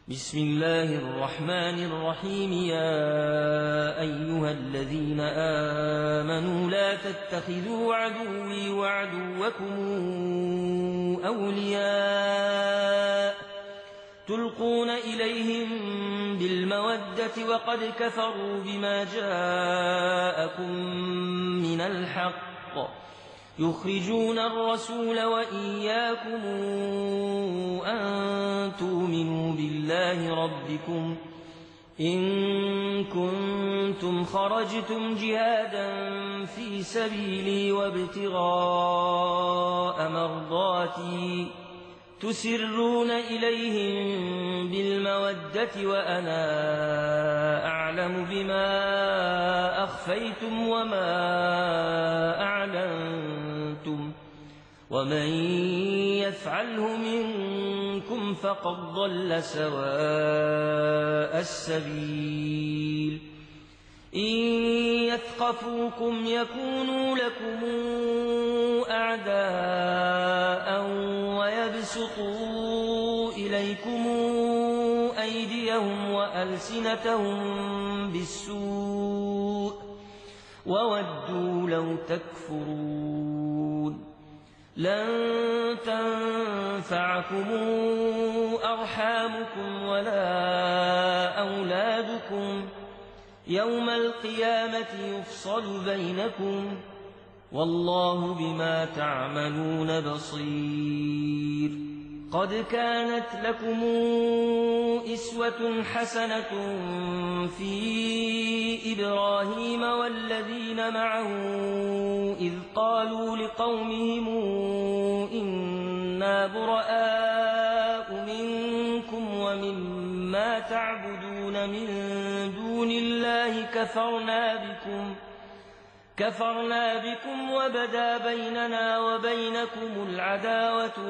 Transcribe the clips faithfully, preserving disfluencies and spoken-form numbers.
بسم الله الرحمن الرحيم. يا أيها الذين آمنوا لا تتخذوا عدوي وعدوكم أولياء تلقون إليهم بالمودة وقد كفروا بما جاءكم من الحق يخرجون الرسول وإياكم أن تؤمنوا بالله ربكم إن كنتم خرجتم جهادا في سبيلي وابتغاء مرضاتي تسرون إليهم بالمودة وأنا أعلم بما أخفيتم وما أعلنتم ومن يفعله منكم فقد ضل سواء السبيل. إن يثقفوكم يكونوا لكم أعداء ويبسطوا إليكم أيديهم وألسنتهم بالسوء وودوا لو تكفرون. لن تنفعكم أرحامكم ولا أولادكم يوم القيامة يفصل بينكم والله بما تعملون بصير. قد كانت لكم إسوة حسنة في إبراهيم والذين معه إذ قالوا لقومهم إنا براء منكم ومما تعبدون من دون الله كفرنا بكم كفرنا بكم وبدا بيننا وبينكم العداوة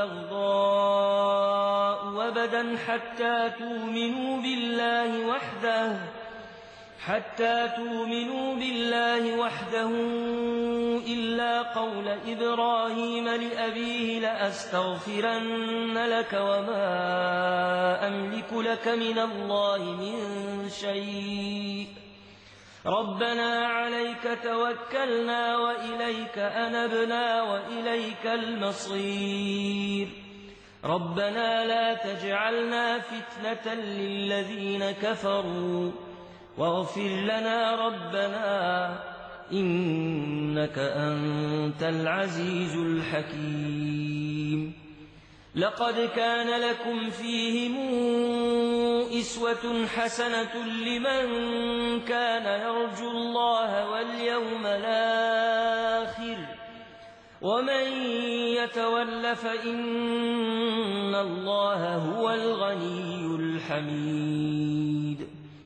والبغضاء وبدا حتى تؤمنوا بالله وحده حتى تؤمنوا بالله وحده إلا قول إبراهيم لأبيه لأستغفرن لك وما أملك لك من الله من شيء ربنا عليك توكلنا وإليك أنبنا وإليك المصير. ربنا لا تجعلنا فتنة للذين كفروا واغفر لنا ربنا إنك أنت العزيز الحكيم. لقد كان لكم فيهم إسوة حسنة لمن كان يرجو الله واليوم الآخر ومن يتول فإن الله هو الغني الحميد.